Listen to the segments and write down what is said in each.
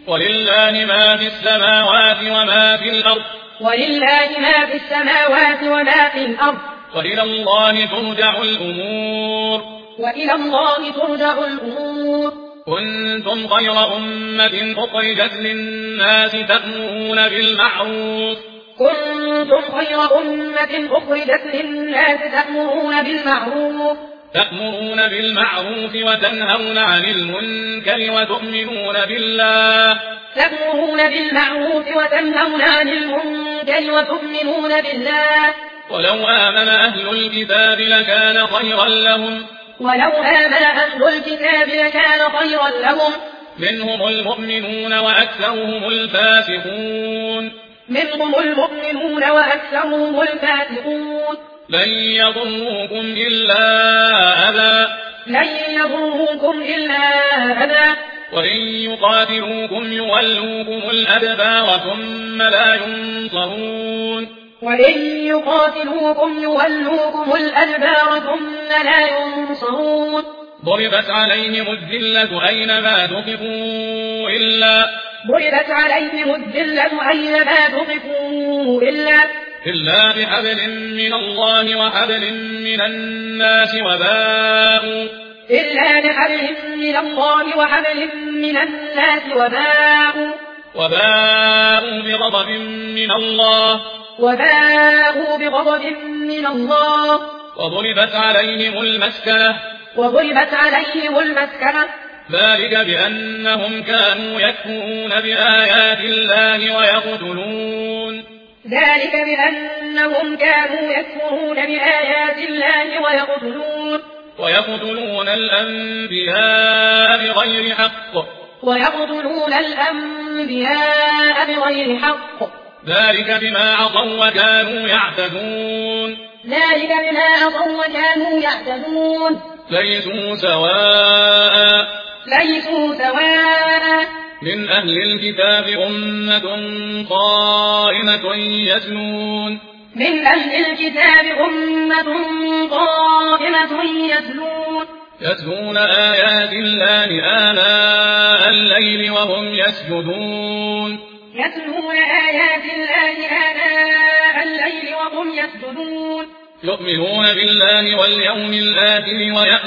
ولله ما في السماوات وما في الأرض ولله ما في السماوات وما في الأرض وإلى الله ترجع الأمور وإلى الله ترجع الأمور كنتم خير أمة أخرجت للناس تأمرون بالمعروف وتنهون عن المنكر وتؤمنون بالله ولو آمن أهل الكتاب لكان خيرا لهم منهم المؤمنون وأكثرهم الفاسقون لن يضروكم إلا أذى وإن يقاتلوكم يولوكم الأدبار ثم لا ينصرون ضربت عليهم الذلة أينما ثقفوا إلا بحبل من الله وحبل من الناس وباءوا بغضب من الله وضربت عليهم المسكنة ذلك بأنهم كانوا يكفرون بآيات الله ويقتلون الأنبياء بغير حق ذلك بما عصوا وكانوا يعتدون ليسوا سواء من أهل الكتاب أمة قائمة يتلون آيات الله آناء الليل وهم يسجدون يؤمنون بالله واليوم الآخر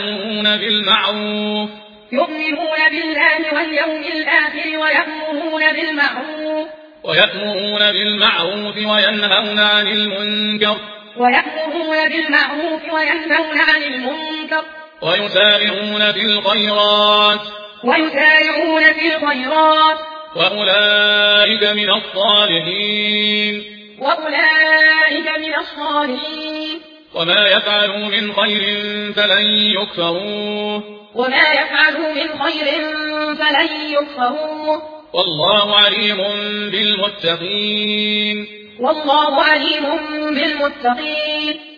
ويأمرون بالمعروف وينهون عن المنكر ويسارعون في الخيرات وأولئك من الصالحين وما يفعلوا من خير فلن يكفروه والله عليم بالمتقين